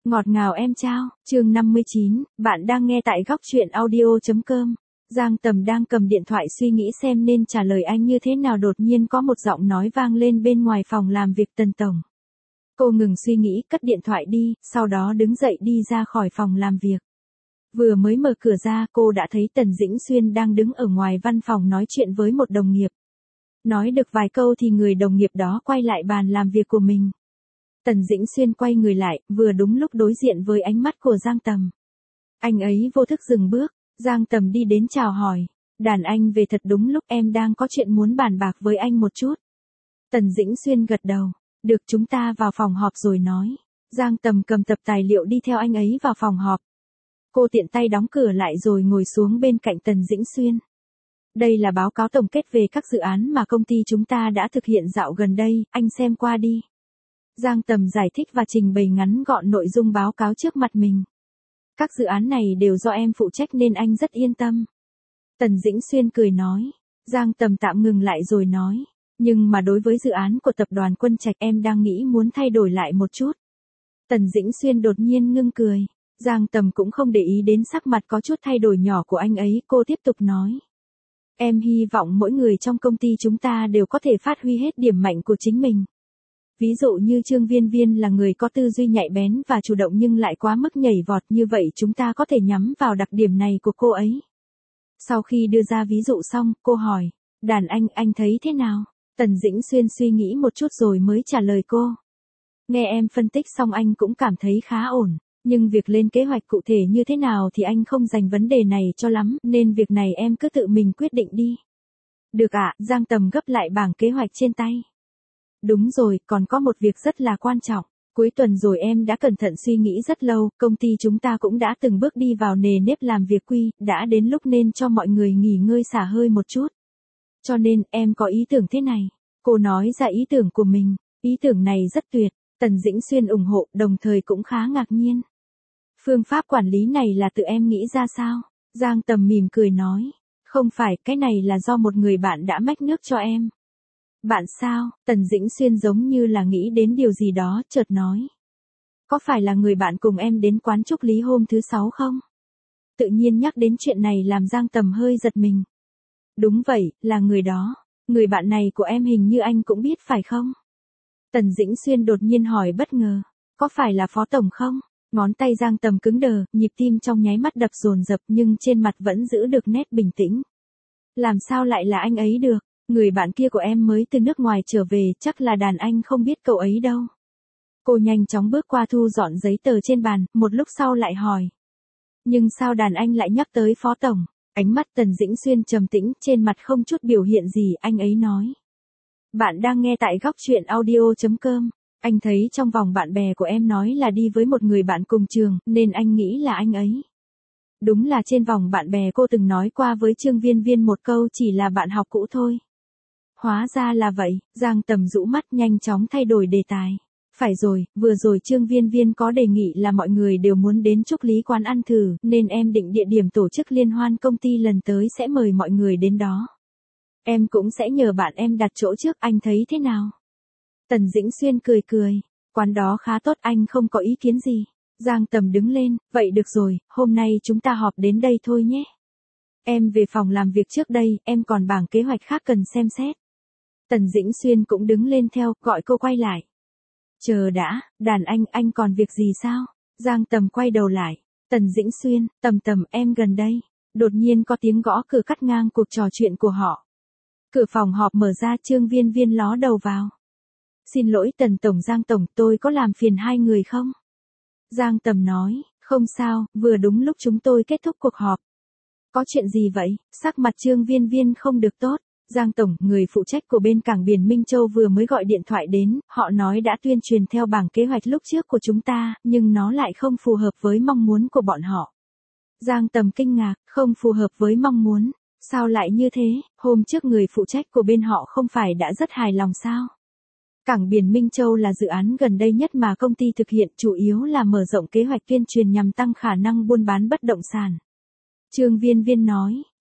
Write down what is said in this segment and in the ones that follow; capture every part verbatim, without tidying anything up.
Ngọt ngào em trao, chương năm mươi chín, bạn đang nghe tại góc truyện audio.com. Giang Tầm đang cầm điện thoại suy nghĩ xem nên trả lời anh như thế nào, đột nhiên có một giọng nói vang lên bên ngoài phòng làm việc Tần Tổng. Cô ngừng suy nghĩ, cất điện thoại đi, sau đó đứng dậy đi ra khỏi phòng làm việc. Vừa mới mở cửa ra, cô đã thấy Tần Dĩnh Xuyên đang đứng ở ngoài văn phòng nói chuyện với một đồng nghiệp. Nói được vài câu thì người đồng nghiệp đó quay lại bàn làm việc của mình. Tần Dĩnh Xuyên quay người lại, vừa đúng lúc đối diện với ánh mắt của Giang Tầm. Anh ấy vô thức dừng bước, Giang Tầm đi đến chào hỏi. Đàn anh về thật đúng lúc, em đang có chuyện muốn bàn bạc với anh một chút. Tần Dĩnh Xuyên gật đầu, được, chúng ta vào phòng họp rồi nói. Giang Tầm cầm tập tài liệu đi theo anh ấy vào phòng họp. Cô tiện tay đóng cửa lại rồi ngồi xuống bên cạnh Tần Dĩnh Xuyên. Đây là báo cáo tổng kết về các dự án mà công ty chúng ta đã thực hiện dạo gần đây, anh xem qua đi. Giang Tầm giải thích và trình bày ngắn gọn nội dung báo cáo trước mặt mình. Các dự án này đều do em phụ trách nên anh rất yên tâm. Tần Dĩnh Xuyên cười nói. Giang Tầm tạm ngừng lại rồi nói. Nhưng mà đối với dự án của tập đoàn Quân Trạch em đang nghĩ muốn thay đổi lại một chút. Tần Dĩnh Xuyên đột nhiên ngưng cười. Giang Tầm cũng không để ý đến sắc mặt có chút thay đổi nhỏ của anh ấy, cô tiếp tục nói. Em hy vọng mỗi người trong công ty chúng ta đều có thể phát huy hết điểm mạnh của chính mình. Ví dụ như Trương Viên Viên là người có tư duy nhạy bén và chủ động nhưng lại quá mức nhảy vọt, như vậy chúng ta có thể nhắm vào đặc điểm này của cô ấy. Sau khi đưa ra ví dụ xong, cô hỏi, đàn anh, anh thấy thế nào? Tần Dĩnh Xuyên suy nghĩ một chút rồi mới trả lời cô. Nghe em phân tích xong anh cũng cảm thấy khá ổn, nhưng việc lên kế hoạch cụ thể như thế nào thì anh không dành vấn đề này cho lắm, nên việc này em cứ tự mình quyết định đi. Được ạ, Giang Tầm gấp lại bảng kế hoạch trên tay. Đúng rồi, còn có một việc rất là quan trọng. Cuối tuần rồi em đã cẩn thận suy nghĩ rất lâu, công ty chúng ta cũng đã từng bước đi vào nề nếp làm việc quy, đã đến lúc nên cho mọi người nghỉ ngơi xả hơi một chút. Cho nên, em có ý tưởng thế này. Cô nói ra ý tưởng của mình, ý tưởng này rất tuyệt, Tần Dĩnh Xuyên ủng hộ, đồng thời cũng khá ngạc nhiên. Phương pháp quản lý này là tự em nghĩ ra sao? Giang Tầm mỉm cười nói, không phải, cái này là do một người bạn đã mách nước cho em. Bạn sao? Tần Dĩnh Xuyên giống như là nghĩ đến điều gì đó, chợt nói. Có phải là người bạn cùng em đến quán Trúc Lý hôm thứ sáu không? Tự nhiên nhắc đến chuyện này làm Giang Tầm hơi giật mình. Đúng vậy, là người đó. Người bạn này của em hình như anh cũng biết phải không? Tần Dĩnh Xuyên đột nhiên hỏi bất ngờ. Có phải là Phó Tổng không? Ngón tay Giang Tầm cứng đờ, nhịp tim trong nháy mắt đập dồn dập nhưng trên mặt vẫn giữ được nét bình tĩnh. Làm sao lại là anh ấy được? Người bạn kia của em mới từ nước ngoài trở về, chắc là đàn anh không biết cậu ấy đâu. Cô nhanh chóng bước qua thu dọn giấy tờ trên bàn, một lúc sau lại hỏi. Nhưng sao đàn anh lại nhắc tới Phó Tổng? Ánh mắt Tần Dĩnh Xuyên trầm tĩnh, trên mặt không chút biểu hiện gì, anh ấy nói. Bạn đang nghe tại góc truyện audio.com. Anh thấy trong vòng bạn bè của em nói là đi với một người bạn cùng trường, nên anh nghĩ là anh ấy. Đúng là trên vòng bạn bè cô từng nói qua với Trương Viên Viên một câu chỉ là bạn học cũ thôi. Hóa ra là vậy, Giang Tầm rũ mắt nhanh chóng thay đổi đề tài. Phải rồi, vừa rồi Trương Viên Viên có đề nghị là mọi người đều muốn đến Trúc Lý quán ăn thử, nên em định địa điểm tổ chức liên hoan công ty lần tới sẽ mời mọi người đến đó. Em cũng sẽ nhờ bạn em đặt chỗ trước, anh thấy thế nào? Tần Dĩnh Xuyên cười cười, quán đó khá tốt, anh không có ý kiến gì. Giang Tầm đứng lên, vậy được rồi, hôm nay chúng ta họp đến đây thôi nhé. Em về phòng làm việc trước đây, em còn bảng kế hoạch khác cần xem xét. Tần Dĩnh Xuyên cũng đứng lên theo, gọi cô quay lại. Chờ đã, đàn anh, anh còn việc gì sao? Giang Tầm quay đầu lại. Tần Dĩnh Xuyên, Tầm Tầm, em gần đây. Đột nhiên có tiếng gõ cửa cắt ngang cuộc trò chuyện của họ. Cửa phòng họp mở ra, Trương Viên Viên ló đầu vào. Xin lỗi Tần Tổng, Giang Tổng, tôi có làm phiền hai người không? Giang Tầm nói, không sao, vừa đúng lúc chúng tôi kết thúc cuộc họp. Có chuyện gì vậy? Sắc mặt Trương Viên Viên không được tốt. Giang Tổng, người phụ trách của bên cảng biển Minh Châu vừa mới gọi điện thoại đến, họ nói đã tuyên truyền theo bảng kế hoạch lúc trước của chúng ta, nhưng nó lại không phù hợp với mong muốn của bọn họ. Giang Tầm kinh ngạc, không phù hợp với mong muốn. Sao lại như thế? Hôm trước người phụ trách của bên họ không phải đã rất hài lòng sao? Cảng biển Minh Châu là dự án gần đây nhất mà công ty thực hiện, chủ yếu là mở rộng kế hoạch tuyên truyền nhằm tăng khả năng buôn bán bất động sản. Trương Viên Viên nói,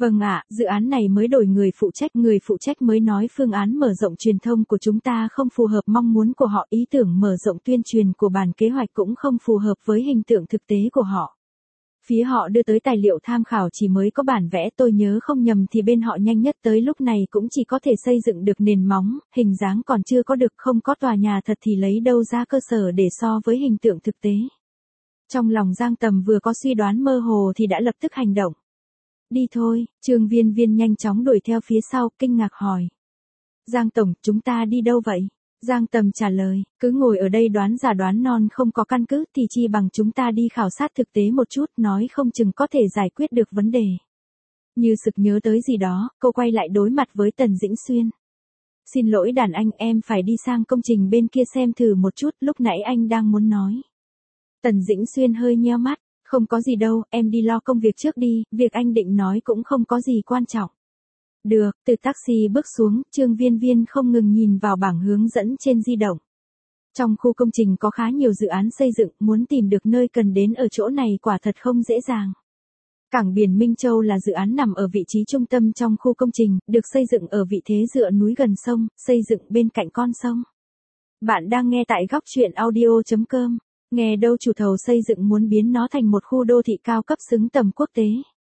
Vâng ạ, dự án này mới đổi người phụ trách, người phụ trách mới nói phương án mở rộng truyền thông của chúng ta không phù hợp mong muốn của họ, ý tưởng mở rộng tuyên truyền của bản kế hoạch cũng không phù hợp với hình tượng thực tế của họ. Phía họ đưa tới tài liệu tham khảo chỉ mới có bản vẽ, tôi nhớ không nhầm thì bên họ nhanh nhất tới lúc này cũng chỉ có thể xây dựng được nền móng, hình dáng còn chưa có được, không có tòa nhà thật thì lấy đâu ra cơ sở để so với hình tượng thực tế. Trong lòng Giang Tầm vừa có suy đoán mơ hồ thì đã lập tức hành động. Đi thôi, Trương Viên Viên nhanh chóng đuổi theo phía sau, kinh ngạc hỏi. Giang Tổng, chúng ta đi đâu vậy? Giang Tầm trả lời, cứ ngồi ở đây đoán giả đoán non không có căn cứ thì chi bằng chúng ta đi khảo sát thực tế một chút, nói không chừng có thể giải quyết được vấn đề. Như sực nhớ tới gì đó, cô quay lại đối mặt với Tần Dĩnh Xuyên. Xin lỗi đàn anh, em phải đi sang công trình bên kia xem thử một chút, lúc nãy anh đang muốn nói. Tần Dĩnh Xuyên hơi nheo mắt, không có gì đâu, em đi lo công việc trước đi, việc anh định nói cũng không có gì quan trọng. Được, từ taxi bước xuống, Trương Viên Viên không ngừng nhìn vào bảng hướng dẫn trên di động. Trong khu công trình có khá nhiều dự án xây dựng, muốn tìm được nơi cần đến ở chỗ này quả thật không dễ dàng. Cảng biển Minh Châu là dự án nằm ở vị trí trung tâm trong khu công trình, được xây dựng ở vị thế dựa núi gần sông, xây dựng bên cạnh con sông. Bạn đang nghe tại góc truyện audio chấm com. Nghe đâu chủ thầu xây dựng muốn biến nó thành một khu đô thị cao cấp xứng tầm quốc tế.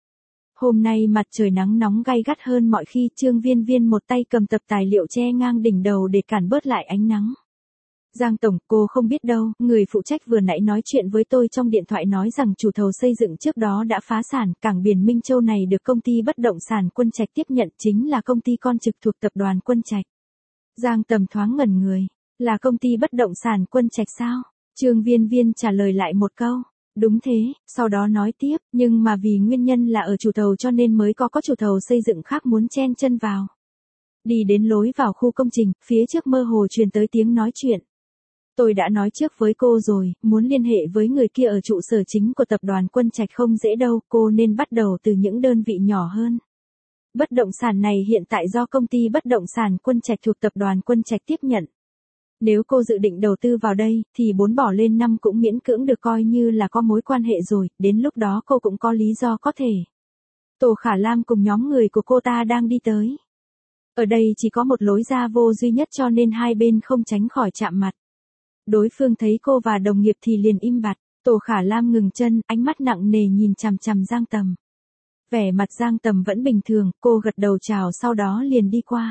Hôm nay mặt trời nắng nóng gay gắt hơn mọi khi, Trương Viên Viên một tay cầm tập tài liệu che ngang đỉnh đầu để cản bớt lại ánh nắng. Giang Tổng, cô không biết đâu, người phụ trách vừa nãy nói chuyện với tôi trong điện thoại nói rằng chủ thầu xây dựng trước đó đã phá sản, cảng biển Minh Châu này được công ty bất động sản Quân Trạch tiếp nhận, chính là công ty con trực thuộc tập đoàn Quân Trạch. Giang Tầm thoáng ngẩn người, là công ty bất động sản Quân Trạch sao? Trương Viên Viên trả lời lại một câu, đúng thế, sau đó nói tiếp, nhưng mà vì nguyên nhân là ở chủ thầu cho nên mới có có chủ thầu xây dựng khác muốn chen chân vào. Đi đến lối vào khu công trình, phía trước mơ hồ truyền tới tiếng nói chuyện. Tôi đã nói trước với cô rồi, muốn liên hệ với người kia ở trụ sở chính của tập đoàn Quân Trạch không dễ đâu, cô nên bắt đầu từ những đơn vị nhỏ hơn. Bất động sản này hiện tại do công ty bất động sản Quân Trạch thuộc tập đoàn Quân Trạch tiếp nhận. Nếu cô dự định đầu tư vào đây, thì bốn bỏ lên năm cũng miễn cưỡng được coi như là có mối quan hệ rồi, đến lúc đó cô cũng có lý do có thể. Tô Khả Lam cùng nhóm người của cô ta đang đi tới. Ở đây chỉ có một lối ra vô duy nhất cho nên hai bên không tránh khỏi chạm mặt. Đối phương thấy cô và đồng nghiệp thì liền im bặt, Tô Khả Lam ngừng chân, ánh mắt nặng nề nhìn chằm chằm Giang Tầm. Vẻ mặt Giang Tầm vẫn bình thường, cô gật đầu chào sau đó liền đi qua.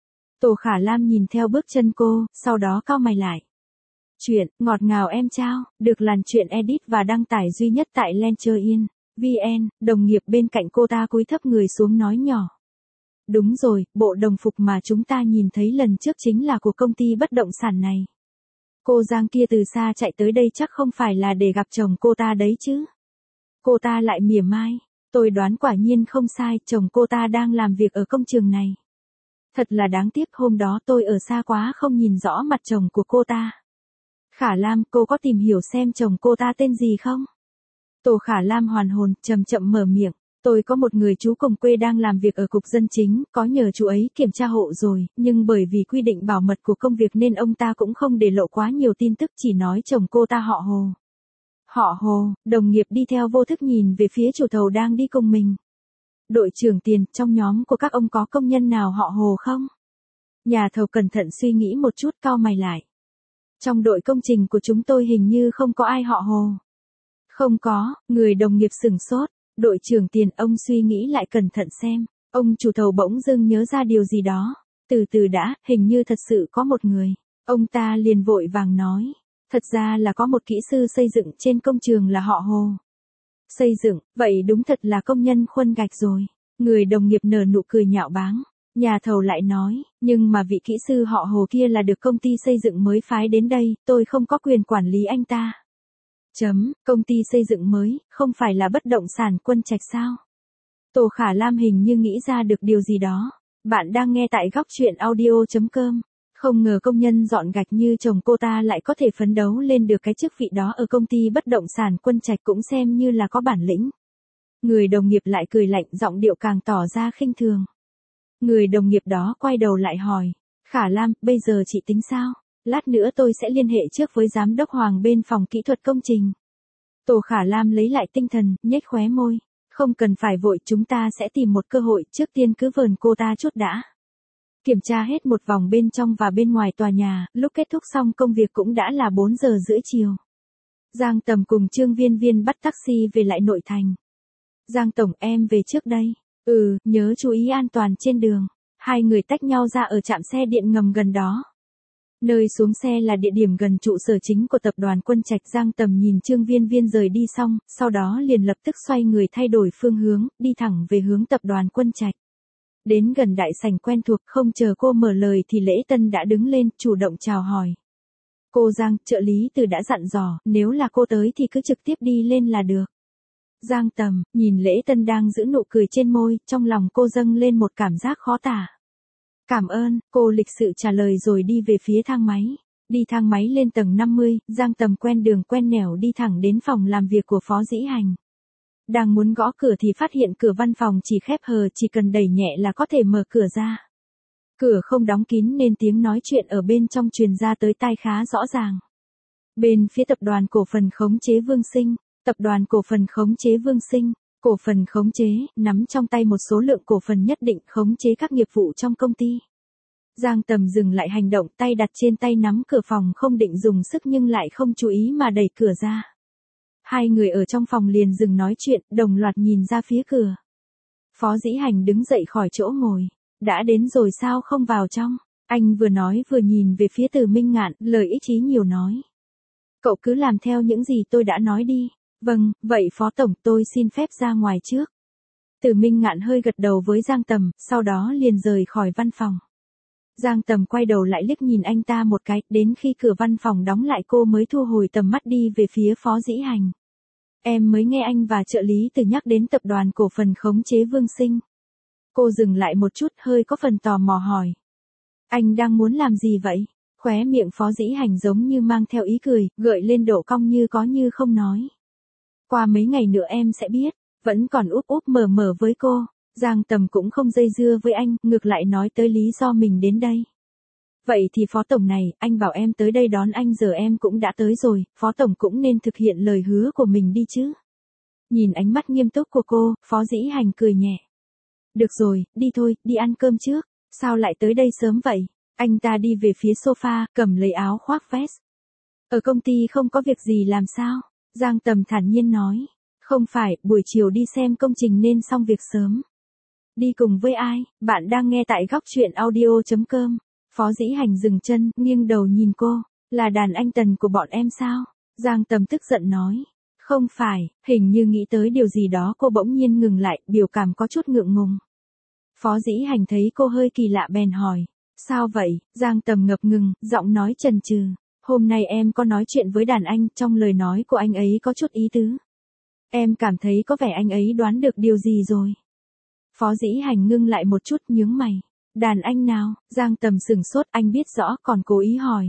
Tô Khả Lam nhìn theo bước chân cô, sau đó cau mày lại. Chuyện, ngọt ngào em trao, được làn chuyện edit và đăng tải duy nhất tại Lencher.in, vn, đồng nghiệp bên cạnh cô ta cúi thấp người xuống nói nhỏ. Đúng rồi, bộ đồng phục mà chúng ta nhìn thấy lần trước chính là của công ty bất động sản này. Cô Giang kia từ xa chạy tới đây chắc không phải là để gặp chồng cô ta đấy chứ. Cô ta lại mỉa mai, tôi đoán quả nhiên không sai, chồng cô ta đang làm việc ở công trường này. Thật là đáng tiếc hôm đó tôi ở xa quá không nhìn rõ mặt chồng của cô ta. Khả Lam, cô có tìm hiểu xem chồng cô ta tên gì không? Tô Khả Lam hoàn hồn, chậm chậm mở miệng. Tôi có một người chú cùng quê đang làm việc ở cục dân chính, có nhờ chú ấy kiểm tra hộ rồi, nhưng bởi vì quy định bảo mật của công việc nên ông ta cũng không để lộ quá nhiều tin tức, chỉ nói chồng cô ta họ Hồ. Họ Hồ, đồng nghiệp đi theo vô thức nhìn về phía chủ thầu đang đi cùng mình. Đội trưởng Tiền, trong nhóm của các ông có công nhân nào họ Hồ không? Nhà thầu cẩn thận suy nghĩ một chút cau mày lại. Trong đội công trình của chúng tôi hình như không có ai họ Hồ. Không có, người đồng nghiệp sửng sốt. Đội trưởng Tiền, ông suy nghĩ lại cẩn thận xem. Ông chủ thầu bỗng dưng nhớ ra điều gì đó. Từ từ đã, hình như thật sự có một người. Ông ta liền vội vàng nói. Thật ra là có một kỹ sư xây dựng trên công trường là họ Hồ. Xây dựng, vậy đúng thật là công nhân khuân gạch rồi. Người đồng nghiệp nở nụ cười nhạo báng. Nhà thầu lại nói, nhưng mà vị kỹ sư họ Hồ kia là được công ty xây dựng mới phái đến đây, tôi không có quyền quản lý anh ta. Chấm, công ty xây dựng mới, không phải là bất động sản Quân Trạch sao? Tô Khả Lam hình như nghĩ ra được điều gì đó. Bạn đang nghe tại góc truyện audio chấm com. Không ngờ công nhân dọn gạch như chồng cô ta lại có thể phấn đấu lên được cái chức vị đó ở công ty bất động sản Quân Trạch, cũng xem như là có bản lĩnh. Người đồng nghiệp lại cười lạnh, giọng điệu càng tỏ ra khinh thường. Người đồng nghiệp đó quay đầu lại hỏi, Khả Lam, bây giờ chị tính sao? Lát nữa tôi sẽ liên hệ trước với giám đốc Hoàng bên phòng kỹ thuật công trình. Tô Khả Lam lấy lại tinh thần, nhếch khóe môi. Không cần phải vội, chúng ta sẽ tìm một cơ hội, trước tiên cứ vờn cô ta chút đã. Kiểm tra hết một vòng bên trong và bên ngoài tòa nhà, lúc kết thúc xong công việc cũng đã là bốn giờ rưỡi chiều. Giang Tầm cùng Trương Viên Viên bắt taxi về lại nội thành. Giang Tổng, em về trước đây. Ừ, nhớ chú ý an toàn trên đường. Hai người tách nhau ra ở trạm xe điện ngầm gần đó. Nơi xuống xe là địa điểm gần trụ sở chính của tập đoàn Quân Trạch. Giang Tầm nhìn Trương Viên Viên rời đi xong, sau đó liền lập tức xoay người thay đổi phương hướng, đi thẳng về hướng tập đoàn Quân Trạch. Đến gần đại sảnh quen thuộc, không chờ cô mở lời thì Lễ Tân đã đứng lên, chủ động chào hỏi. Cô Giang, trợ lý Từ đã dặn dò, nếu là cô tới thì cứ trực tiếp đi lên là được. Giang Tầm, nhìn Lễ Tân đang giữ nụ cười trên môi, trong lòng cô dâng lên một cảm giác khó tả. Cảm ơn, cô lịch sự trả lời rồi đi về phía thang máy. Đi thang máy lên tầng năm mươi, Giang Tầm quen đường quen nẻo đi thẳng đến phòng làm việc của Phó Dĩ Hành. Đang muốn gõ cửa thì phát hiện cửa văn phòng chỉ khép hờ, chỉ cần đẩy nhẹ là có thể mở cửa ra. Cửa không đóng kín nên tiếng nói chuyện ở bên trong truyền ra tới tai khá rõ ràng. Bên phía tập đoàn cổ phần khống chế Vương Sinh, tập đoàn cổ phần khống chế Vương Sinh, cổ phần khống chế, nắm trong tay một số lượng cổ phần nhất định khống chế các nghiệp vụ trong công ty. Giang Tầm dừng lại hành động, tay đặt trên tay nắm cửa phòng, không định dùng sức nhưng lại không chú ý mà đẩy cửa ra. Hai người ở trong phòng liền dừng nói chuyện, đồng loạt nhìn ra phía cửa. Phó Dĩ Hành đứng dậy khỏi chỗ ngồi. Đã đến rồi sao không vào trong? Anh vừa nói vừa nhìn về phía Từ Minh Ngạn, lời ý chí nhiều nói. Cậu cứ làm theo những gì tôi đã nói đi. Vâng, vậy Phó Tổng, tôi xin phép ra ngoài trước. Từ Minh Ngạn hơi gật đầu với Giang Tầm, sau đó liền rời khỏi văn phòng. Giang Tầm quay đầu lại liếc nhìn anh ta một cái, đến khi cửa văn phòng đóng lại cô mới thu hồi tầm mắt đi về phía Phó Dĩ Hành. Em mới nghe anh và trợ lý Từ nhắc đến tập đoàn cổ phần khống chế Vương Sinh. Cô dừng lại một chút, hơi có phần tò mò hỏi. Anh đang muốn làm gì vậy? Khóe miệng Phó Dĩ Hành giống như mang theo ý cười, gợi lên độ cong như có như không nói. Qua mấy ngày nữa em sẽ biết, vẫn còn úp úp mở mở với cô. Giang Tầm cũng không dây dưa với anh, ngược lại nói tới lý do mình đến đây. Vậy thì Phó Tổng này, anh bảo em tới đây đón anh, giờ em cũng đã tới rồi, Phó Tổng cũng nên thực hiện lời hứa của mình đi chứ. Nhìn ánh mắt nghiêm túc của cô, Phó Dĩ Hành cười nhẹ. Được rồi, đi thôi, đi ăn cơm trước. Sao lại tới đây sớm vậy? Anh ta đi về phía sofa, cầm lấy áo khoác vest. Ở công ty không có việc gì làm sao? Giang Tầm thản nhiên nói. Không phải, buổi chiều đi xem công trình nên xong việc sớm. Đi cùng với ai? Bạn đang nghe tại góc truyện audio chấm com. Phó Dĩ Hành dừng chân, nghiêng đầu nhìn cô. Là đàn anh Tần của bọn em sao? Giang Tầm tức giận nói. Không phải, hình như nghĩ tới điều gì đó cô bỗng nhiên ngừng lại, biểu cảm có chút ngượng ngùng. Phó Dĩ Hành thấy cô hơi kỳ lạ bèn hỏi. Sao vậy? Giang Tầm ngập ngừng, giọng nói chần chừ. Hôm nay em có nói chuyện với đàn anh, trong lời nói của anh ấy có chút ý tứ. Em cảm thấy có vẻ anh ấy đoán được điều gì rồi. Phó Dĩ Hành ngưng lại một chút, nhướng mày. Đàn anh nào? Giang Tầm sửng sốt, anh biết rõ còn cố ý hỏi.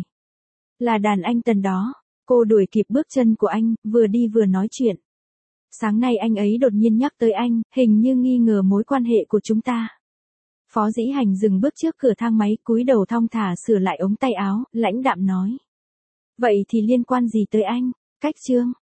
Là đàn anh Tần đó. Cô đuổi kịp bước chân của anh, vừa đi vừa nói chuyện. Sáng nay anh ấy đột nhiên nhắc tới anh, hình như nghi ngờ mối quan hệ của chúng ta. Phó Dĩ Hành dừng bước trước cửa thang máy, cúi đầu thong thả sửa lại ống tay áo, lãnh đạm nói. Vậy thì liên quan gì tới anh? Cách Trương,